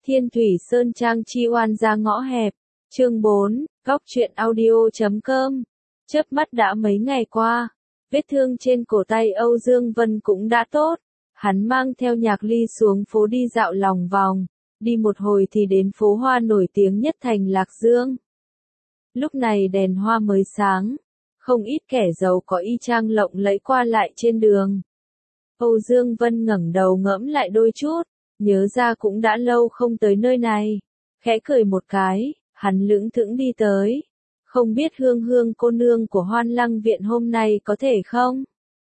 Thiên Thủy Sơn Trang chi oan ra ngõ hẹp. Chương 4, Góc truyện audio.com. Chớp mắt đã mấy ngày qua, vết thương trên cổ tay Âu Dương Vân cũng đã tốt. Hắn mang theo Nhạc Ly xuống phố đi dạo lòng vòng, đi một hồi thì đến phố hoa nổi tiếng nhất thành Lạc Dương. Lúc này đèn hoa mới sáng, không ít kẻ giàu có y trang lộng lẫy qua lại trên đường. Âu Dương Vân ngẩng đầu ngẫm lại đôi chút, nhớ ra cũng đã lâu không tới nơi này, khẽ cười một cái, hắn lững thững đi tới. Không biết Hương Hương cô nương của Hoan Lăng viện hôm nay có thể không?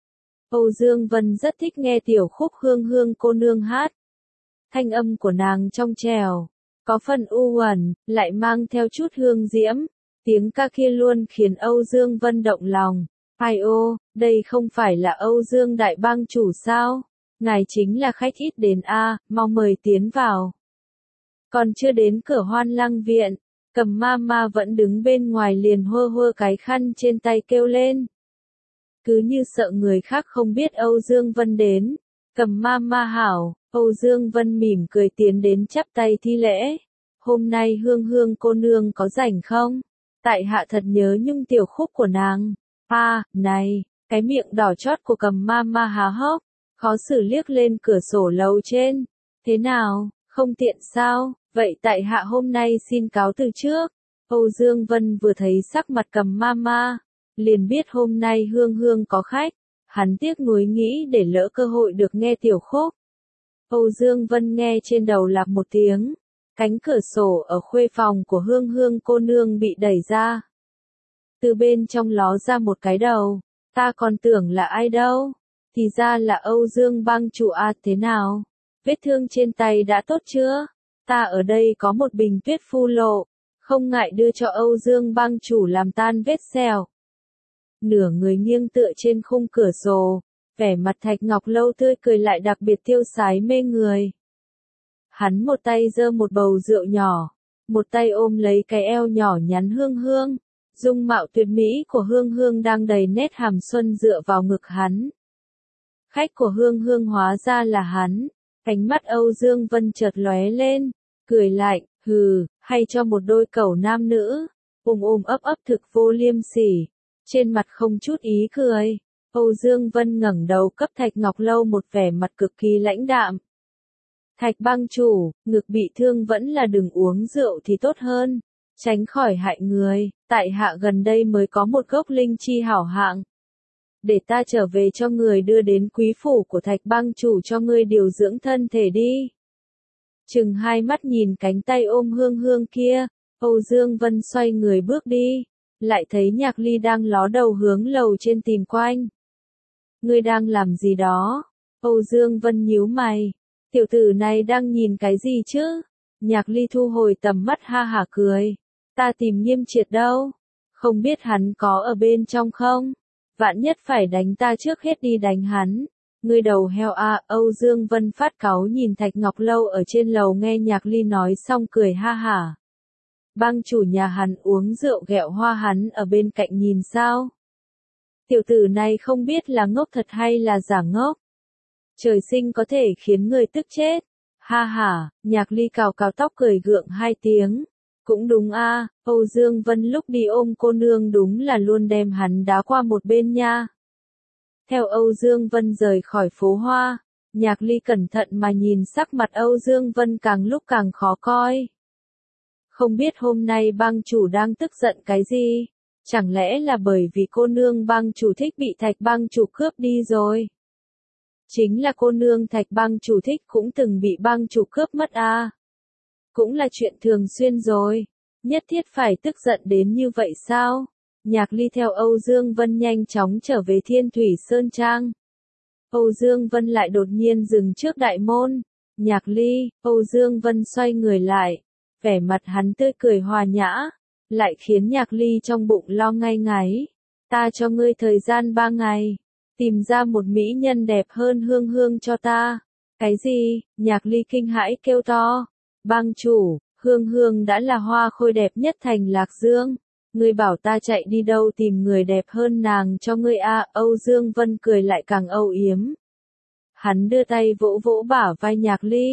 Âu Dương Vân rất thích nghe tiểu khúc Hương Hương cô nương hát. Thanh âm của nàng trong trẻo, có phần u uẩn, lại mang theo chút hương diễm. Tiếng ca kia luôn khiến Âu Dương Vân động lòng. Ai ô, đây không phải là Âu Dương đại bang chủ sao? Ngài chính là khách ít đến a, mau mời tiến vào. Còn chưa đến cửa Hoan Lăng viện, Cầm ma ma vẫn đứng bên ngoài liền hơ hơ cái khăn trên tay kêu lên. Cứ như sợ người khác không biết Âu Dương Vân đến. Cầm ma ma hảo, Âu Dương Vân mỉm cười tiến đến chắp tay thi lễ. Hôm nay Hương Hương cô nương có rảnh không? Tại hạ thật nhớ nhung tiểu khúc của nàng. Này, cái miệng đỏ chót của Cầm ma ma há hốc, khó xử liếc lên cửa sổ lầu trên. Thế nào, không tiện sao? Vậy tại hạ hôm nay xin cáo từ trước. Âu Dương Vân vừa thấy sắc mặt Cầm ma ma, liền biết hôm nay Hương Hương có khách. Hắn tiếc nuối nghĩ để lỡ cơ hội được nghe tiểu khúc. Âu Dương Vân nghe trên đầu lạc một tiếng. Cánh cửa sổ ở khuê phòng của Hương Hương cô nương bị đẩy ra. Từ bên trong ló ra một cái đầu. Ta còn tưởng là ai đâu. Thì ra là Âu Dương bang chủ à, thế nào? Vết thương trên tay đã tốt chưa? Ta ở đây có một bình tuyết phu lộ. Không ngại đưa cho Âu Dương bang chủ làm tan vết sẹo. Nửa người nghiêng tựa trên khung cửa sổ. Vẻ mặt Thạch Ngọc Lâu tươi cười lại đặc biệt tiêu sái mê người. Hắn một tay giơ một bầu rượu nhỏ, một tay ôm lấy cái eo nhỏ nhắn Hương Hương. Dung mạo tuyệt mỹ của Hương Hương đang đầy nét hàm xuân dựa vào ngực hắn. Khách của Hương Hương hóa ra là hắn. Ánh mắt Âu Dương Vân chợt lóe lên, cười lạnh, hừ, hay cho một đôi cẩu nam nữ. Ôm ấp thực vô liêm sỉ. Trên mặt không chút ý cười. Âu Dương Vân ngẩng đầu cấp Thạch Ngọc Lâu một vẻ mặt cực kỳ lãnh đạm. Thạch bang chủ, ngực bị thương vẫn là đừng uống rượu thì tốt hơn, tránh khỏi hại người. Tại hạ gần đây mới có một gốc linh chi hảo hạng. Để ta trở về cho người đưa đến quý phủ của Thạch bang chủ cho ngươi điều dưỡng thân thể đi. Chừng hai mắt nhìn cánh tay ôm Hương Hương kia, Âu Dương Vân xoay người bước đi, lại thấy Nhạc Ly đang ló đầu hướng lầu trên tìm quanh. Ngươi đang làm gì đó? Âu Dương Vân nhíu mày. Tiểu tử này đang nhìn cái gì chứ? Nhạc Ly thu hồi tầm mắt ha hả cười. Ta tìm Nghiêm Triệt đâu? Không biết hắn có ở bên trong không? Vạn nhất phải đánh ta trước hết đi đánh hắn. Ngươi đầu heo à, Âu Dương Vân phát cáu nhìn Thạch Ngọc Lâu ở trên lầu nghe Nhạc Ly nói xong cười ha hả. Bang chủ nhà hắn uống rượu ghẹo hoa hắn ở bên cạnh nhìn sao? Tiểu tử này không biết là ngốc thật hay là giả ngốc. Trời sinh có thể khiến người tức chết. Ha ha, Nhạc Ly cào cào tóc cười gượng hai tiếng. Cũng đúng a, Âu Dương Vân lúc đi ôm cô nương đúng là luôn đem hắn đá qua một bên nha. Theo Âu Dương Vân rời khỏi phố hoa, Nhạc Ly cẩn thận mà nhìn sắc mặt Âu Dương Vân càng lúc càng khó coi. Không biết hôm nay bang chủ đang tức giận cái gì? Chẳng lẽ là bởi vì cô nương bang chủ thích bị Thạch bang chủ cướp đi rồi? Chính là cô nương Thạch bang chủ thích cũng từng bị bang chủ cướp mất à? Cũng là chuyện thường xuyên rồi. Nhất thiết phải tức giận đến như vậy sao? Nhạc Ly theo Âu Dương Vân nhanh chóng trở về Thiên Thủy Sơn Trang. Âu Dương Vân lại đột nhiên dừng trước đại môn. Nhạc Ly, Âu Dương Vân xoay người lại. Vẻ mặt hắn tươi cười hòa nhã, lại khiến Nhạc Ly trong bụng lo ngay ngáy. Ta cho ngươi thời gian 3 ngày, tìm ra một mỹ nhân đẹp hơn Hương Hương cho ta. Cái gì? Nhạc Ly kinh hãi kêu to. Bang chủ, Hương Hương đã là hoa khôi đẹp nhất thành Lạc Dương. Ngươi bảo ta chạy đi đâu tìm người đẹp hơn nàng cho ngươi à? Âu Dương Vân cười lại càng âu yếm. Hắn đưa tay vỗ vỗ bả vai Nhạc Ly.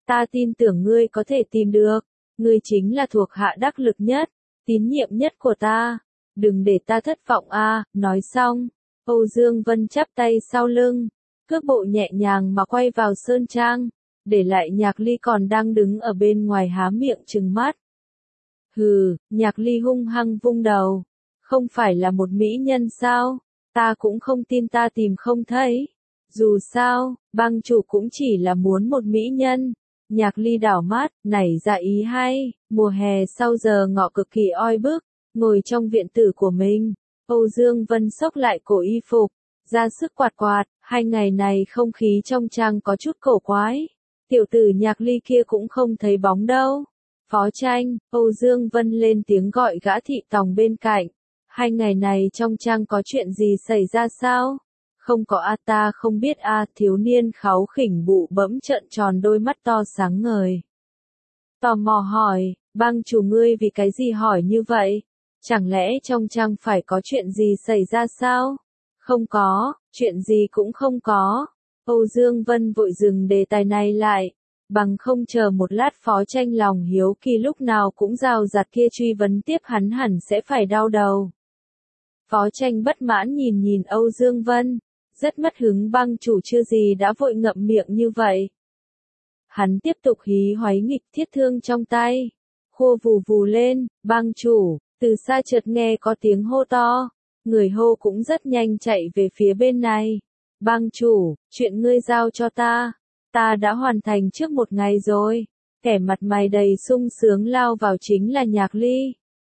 Ta tin tưởng ngươi có thể tìm được. Ngươi chính là thuộc hạ đắc lực nhất, tín nhiệm nhất của ta. Đừng để ta thất vọng a. Nói xong, Âu Dương Vân chắp tay sau lưng, cước bộ nhẹ nhàng mà quay vào sơn trang, để lại Nhạc Ly còn đang đứng ở bên ngoài há miệng trừng mắt. Hừ, Nhạc Ly hung hăng vung đầu. Không phải là một mỹ nhân sao? Ta cũng không tin ta tìm không thấy. Dù sao, bang chủ cũng chỉ là muốn một mỹ nhân. Nhạc Ly đảo mắt, nảy ra ý hay, mùa hè sau giờ ngọ cực kỳ oi bức, ngồi trong viện tử của mình. Âu Dương Vân xốc lại cổ y phục, ra sức quạt quạt, 2 ngày này không khí trong trang có chút cổ quái. Tiểu tử Nhạc Ly kia cũng không thấy bóng đâu. Phó Tranh, Âu Dương Vân lên tiếng gọi gã thị tòng bên cạnh. 2 ngày này trong trang có chuyện gì xảy ra sao? Không có a, ta không biết a. Thiếu niên kháu khỉnh bụ bẫm trợn tròn đôi mắt to sáng ngời. Tò mò hỏi, bang chủ ngươi vì cái gì hỏi như vậy? Chẳng lẽ trong trang phải có chuyện gì xảy ra sao? Không có, chuyện gì cũng không có. Âu Dương Vân vội dừng đề tài này lại, bằng không chờ một lát Phó Tranh lòng hiếu kỳ lúc nào cũng rào rạt kia truy vấn tiếp hắn hẳn sẽ phải đau đầu. Phó Tranh bất mãn nhìn nhìn Âu Dương Vân, rất mất hứng, bang chủ chưa gì đã vội ngậm miệng như vậy. Hắn tiếp tục hí hoáy nghịch thiết thương trong tay, khô vù vù lên, bang chủ, từ xa chợt nghe có tiếng hô to, người hô cũng rất nhanh chạy về phía bên này. Bang chủ, chuyện ngươi giao cho ta đã hoàn thành trước 1 ngày rồi. Kẻ mặt mày đầy sung sướng lao vào chính là Nhạc Ly.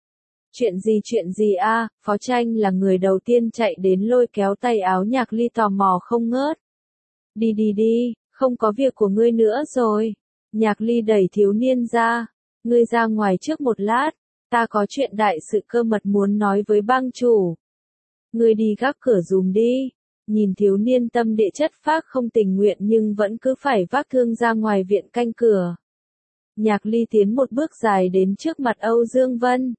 Chuyện gì a? Phó Tranh là người đầu tiên chạy đến lôi kéo tay áo Nhạc Ly tò mò không ngớt. Đi, không có việc của ngươi nữa rồi. Nhạc Ly đẩy thiếu niên ra. Ngươi ra ngoài trước một lát, ta có chuyện đại sự cơ mật muốn nói với bang chủ. Ngươi đi gác cửa dùm đi. Nhìn thiếu niên tâm địa chất phác không tình nguyện nhưng vẫn cứ phải vác thương ra ngoài viện canh cửa. Nhạc Ly tiến một bước dài đến trước mặt Âu Dương Vân.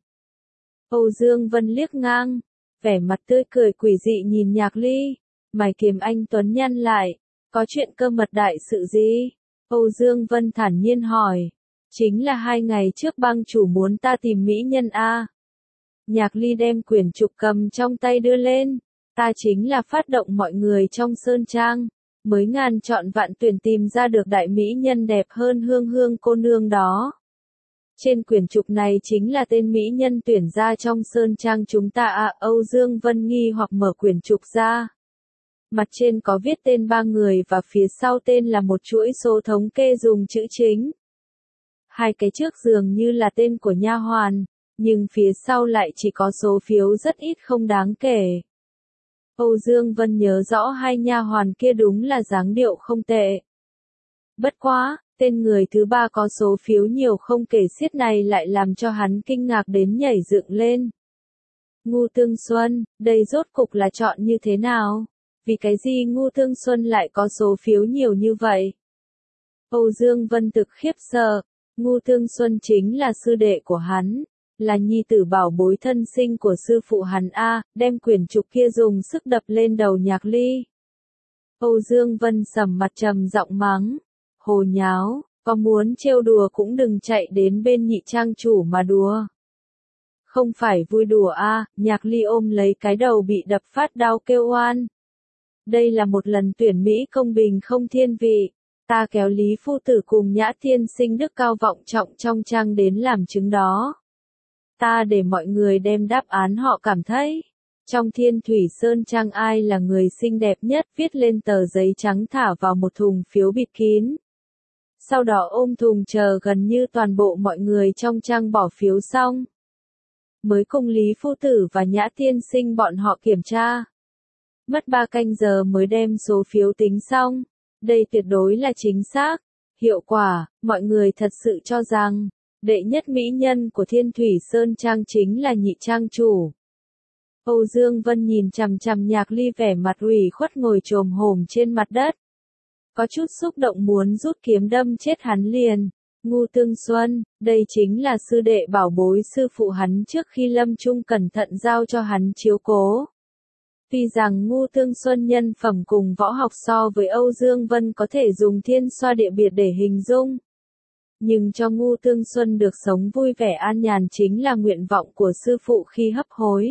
Âu Dương Vân liếc ngang, vẻ mặt tươi cười quỷ dị nhìn Nhạc Ly, mày kiếm anh tuấn nhăn lại, có chuyện cơ mật đại sự gì? Âu Dương Vân thản nhiên hỏi, chính là 2 ngày trước bang chủ muốn ta tìm mỹ nhân a. Nhạc Ly đem quyển trục cầm trong tay đưa lên, ta chính là phát động mọi người trong sơn trang, mới ngàn chọn vạn tuyển tìm ra được đại mỹ nhân đẹp hơn Hương Hương cô nương đó. Trên quyển trục này chính là tên mỹ nhân tuyển ra trong sơn trang chúng ta à. Âu Dương Vân nghi hoặc mở quyển trục ra. Mặt trên có viết tên 3 người và phía sau tên là một chuỗi số thống kê dùng chữ chính. 2 cái trước dường như là tên của nha hoàn, nhưng phía sau lại chỉ có số phiếu rất ít không đáng kể. Âu Dương Vân nhớ rõ 2 nha hoàn kia đúng là dáng điệu không tệ. Bất quá, tên người thứ 3 có số phiếu nhiều không kể xiết này lại làm cho hắn kinh ngạc đến nhảy dựng lên. Ngu Tương Xuân, đây rốt cục là chọn như thế nào? Vì cái gì Ngu Tương Xuân lại có số phiếu nhiều như vậy? Âu Dương Vân thực khiếp sợ, Ngu Tương Xuân chính là sư đệ của hắn, là nhi tử bảo bối thân sinh của sư phụ hắn a. Đem quyển trục kia dùng sức đập lên đầu Nhạc Ly. Âu Dương Vân sầm mặt trầm giọng mắng, hồ nháo, có muốn trêu đùa cũng đừng chạy đến bên nhị trang chủ mà đùa. Không phải vui đùa a. Nhạc Ly ôm lấy cái đầu bị đập phát đau kêu oan. Đây là một lần tuyển Mỹ công bình không thiên vị. Ta kéo Lý Phu Tử cùng Nhã Tiên Sinh đức cao vọng trọng trong trang đến làm chứng đó. Ta để mọi người đem đáp án họ cảm thấy. Trong Thiên Thủy Sơn trang ai là người xinh đẹp nhất viết lên tờ giấy trắng thả vào một thùng phiếu bịt kín. Sau đó ôm thùng chờ gần như toàn bộ mọi người trong trang bỏ phiếu xong. Mới cùng Lý Phu Tử và Nhã Tiên Sinh bọn họ kiểm tra. Mất 3 canh giờ mới đem số phiếu tính xong. Đây tuyệt đối là chính xác. Hiệu quả, mọi người thật sự cho rằng, đệ nhất mỹ nhân của Thiên Thủy Sơn trang chính là nhị trang chủ. Âu Dương Vân nhìn chằm chằm Nhạc Ly vẻ mặt ủy khuất ngồi chồm hổm trên mặt đất. Có chút xúc động muốn rút kiếm đâm chết hắn liền. Ngu Tương Xuân, đây chính là sư đệ bảo bối sư phụ hắn trước khi lâm chung cẩn thận giao cho hắn chiếu cố. Tuy rằng Ngu Tương Xuân nhân phẩm cùng võ học so với Âu Dương Vân có thể dùng thiên xoa địa biệt để hình dung, Nhưng cho Ngu Tương Xuân được sống vui vẻ an nhàn chính là nguyện vọng của sư phụ khi hấp hối.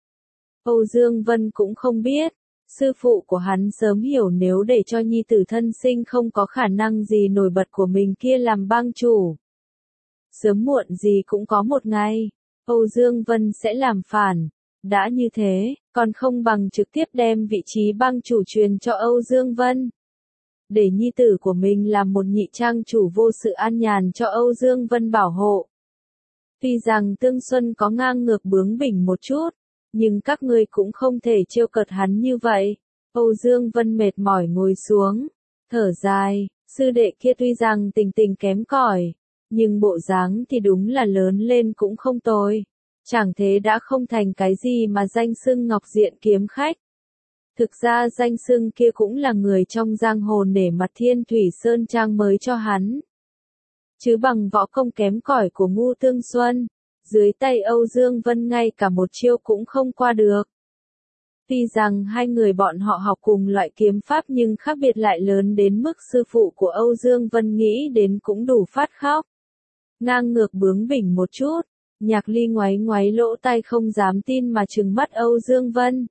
Âu Dương Vân cũng không biết, sư phụ của hắn sớm hiểu nếu để cho nhi tử thân sinh không có khả năng gì nổi bật của mình kia làm bang chủ. Sớm muộn gì cũng có một ngày, Âu Dương Vân sẽ làm phản. Đã như thế, còn không bằng trực tiếp đem vị trí bang chủ truyền cho Âu Dương Vân. Để nhi tử của mình làm một nhị trang chủ vô sự an nhàn cho Âu Dương Vân bảo hộ. Tuy rằng Tương Xuân có ngang ngược bướng bỉnh một chút, nhưng các ngươi cũng không thể trêu cợt hắn như vậy. Âu Dương Vân mệt mỏi ngồi xuống, thở dài, sư đệ kia tuy rằng tình tình kém cỏi, nhưng bộ dáng thì đúng là lớn lên cũng không tồi. Chẳng thế đã không thành cái gì mà danh xưng Ngọc Diện kiếm khách. Thực ra danh xưng kia cũng là người trong giang hồ nể mặt Thiên Thủy Sơn Trang mới cho hắn. Chứ bằng võ công kém cỏi của Ngu Tương Xuân, dưới tay Âu Dương Vân ngay cả một chiêu cũng không qua được. Tuy rằng hai người bọn họ học cùng loại kiếm pháp nhưng khác biệt lại lớn đến mức sư phụ của Âu Dương Vân nghĩ đến cũng đủ phát khóc. Ngang ngược bướng bỉnh một chút, Nhạc Ly ngoáy ngoáy lỗ tai không dám tin mà trừng mắt Âu Dương Vân.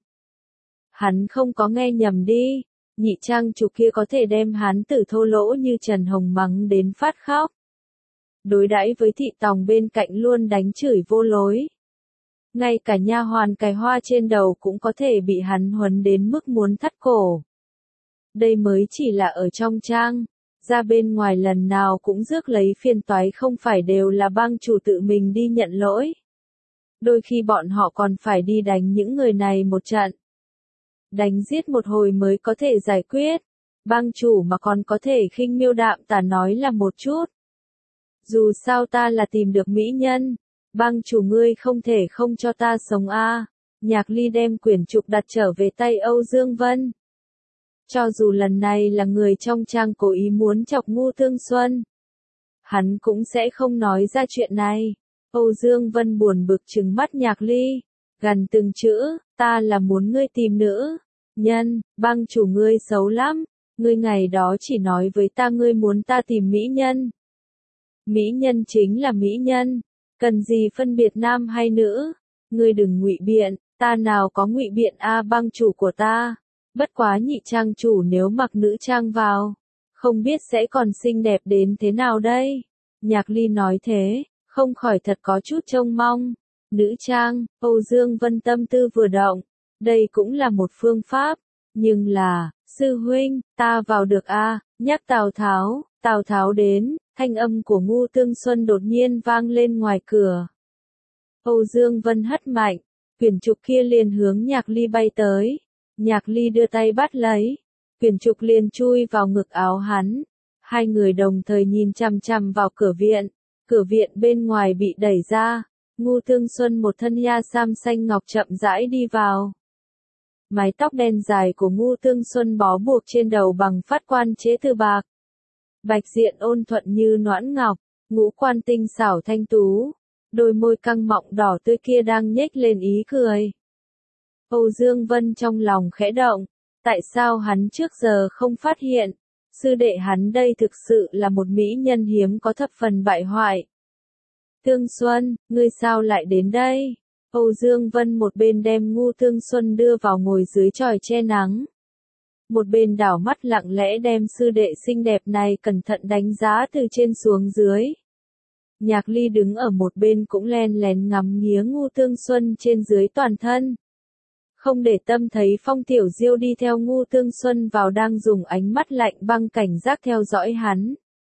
Hắn không có nghe nhầm đi, nhị trang chủ kia có thể đem hắn tử thô lỗ như Trần Hồng mắng đến phát khóc. Đối đãi với thị tòng bên cạnh luôn đánh chửi vô lối. Ngay cả nha hoàn cài hoa trên đầu cũng có thể bị hắn huấn đến mức muốn thắt cổ. Đây mới chỉ là ở trong trang, ra bên ngoài lần nào cũng rước lấy phiền toái không phải đều là bang chủ tự mình đi nhận lỗi. Đôi khi bọn họ còn phải đi đánh những người này một trận. Đánh giết một hồi mới có thể giải quyết. Bang chủ mà còn có thể khinh miêu đạm tả nói là một chút. Dù sao ta là tìm được mỹ nhân, bang chủ ngươi không thể không cho ta sống a. Nhạc Ly đem quyển trục đặt trở về tay Âu Dương Vân. Cho dù lần này là người trong trang cố ý muốn chọc Ngu Tương Xuân, hắn cũng sẽ không nói ra chuyện này. Âu Dương Vân buồn bực trừng mắt Nhạc Ly, gằn từng chữ, ta là muốn ngươi tìm nữ nhân, bang chủ ngươi xấu lắm, ngươi ngày đó chỉ nói với ta ngươi muốn ta tìm mỹ nhân. Mỹ nhân chính là mỹ nhân, cần gì phân biệt nam hay nữ, ngươi đừng ngụy biện, ta nào có ngụy biện a bang chủ của ta. Bất quá nhị trang chủ nếu mặc nữ trang vào, không biết sẽ còn xinh đẹp đến thế nào đây. Nhạc Ly nói thế, không khỏi thật có chút trông mong. Nữ trang, Âu Dương Vân tâm tư vừa động, đây cũng là một phương pháp, nhưng là, sư huynh, ta vào được a, nhắc Tào Tháo đến, thanh âm của Ngu Tương Xuân đột nhiên vang lên ngoài cửa. Âu Dương Vân hất mạnh, quyển trục kia liền hướng Nhạc Ly bay tới. Nhạc Ly đưa tay bắt lấy, quyển trục liền chui vào ngực áo hắn. Hai người đồng thời nhìn chằm chằm vào cửa viện bên ngoài bị đẩy ra. Ngu Tương Xuân một thân ya sam xanh ngọc chậm rãi đi vào. Mái tóc đen dài của Ngu Tương Xuân bó buộc trên đầu bằng phát quan chế từ bạc. Bạch diện ôn thuận như noãn ngọc, ngũ quan tinh xảo thanh tú, đôi môi căng mọng đỏ tươi kia đang nhếch lên ý cười. Âu Dương Vân trong lòng khẽ động, tại sao hắn trước giờ không phát hiện, sư đệ hắn đây thực sự là một mỹ nhân hiếm có thập phần bại hoại. Tương Xuân, ngươi sao lại đến đây? Âu Dương Vân một bên đem Ngu Tương Xuân đưa vào ngồi dưới chòi che nắng. Một bên đảo mắt lặng lẽ đem sư đệ xinh đẹp này cẩn thận đánh giá từ trên xuống dưới. Nhạc Ly đứng ở một bên cũng len lén ngắm nghía Ngu Tương Xuân trên dưới toàn thân. Không để tâm thấy Phong Tiểu Diêu đi theo Ngu Tương Xuân vào đang dùng ánh mắt lạnh băng cảnh giác theo dõi hắn.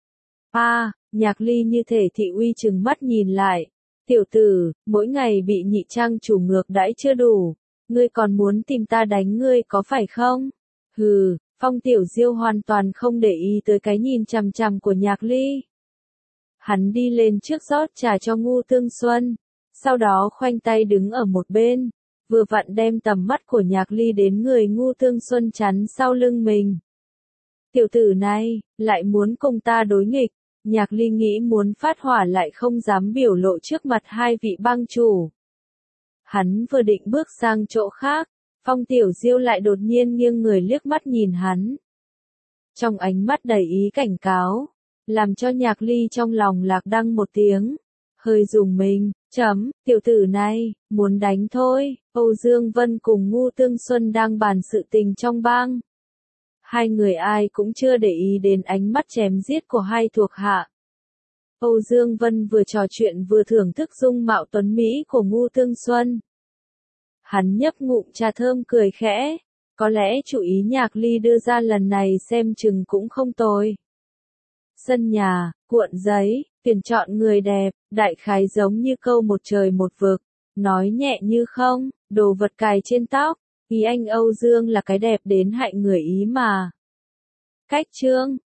Nhạc Ly như thể thị uy trừng mắt nhìn lại. Tiểu tử, mỗi ngày bị nhị trang chủ ngược đãi chưa đủ. Ngươi còn muốn tìm ta đánh ngươi có phải không? Hừ, Phong Tiểu Diêu hoàn toàn không để ý tới cái nhìn chằm chằm của Nhạc Ly. Hắn đi lên trước rót trà cho Ngu Tương Xuân. Sau đó khoanh tay đứng ở một bên. Vừa vặn đem tầm mắt của Nhạc Ly đến người Ngu Tương Xuân chắn sau lưng mình. Tiểu tử này, lại muốn cùng ta đối nghịch. Nhạc Ly nghĩ muốn phát hỏa lại không dám biểu lộ trước mặt hai vị bang chủ. Hắn vừa định bước sang chỗ khác, Phong Tiểu Diêu lại đột nhiên nghiêng người liếc mắt nhìn hắn. Trong ánh mắt đầy ý cảnh cáo, làm cho Nhạc Ly trong lòng Lạc Đăng một tiếng, hơi rùng mình, tiểu tử này, muốn đánh thôi. Âu Dương Vân cùng Ngu Tương Xuân đang bàn sự tình trong bang. Hai người ai cũng chưa để ý đến ánh mắt chém giết của hai thuộc hạ. Âu Dương Vân vừa trò chuyện vừa thưởng thức dung mạo tuấn mỹ của Ngu Tương Xuân. Hắn nhấp ngụm trà thơm cười khẽ, có lẽ chủ ý Nhạc Ly đưa ra lần này xem chừng cũng không tồi. Sân nhà, cuộn giấy, tuyển chọn người đẹp, đại khái giống như câu một trời một vực, nói nhẹ như không, đồ vật cài trên tóc, ý anh Âu Dương là cái đẹp đến hại người ý mà. Cách chương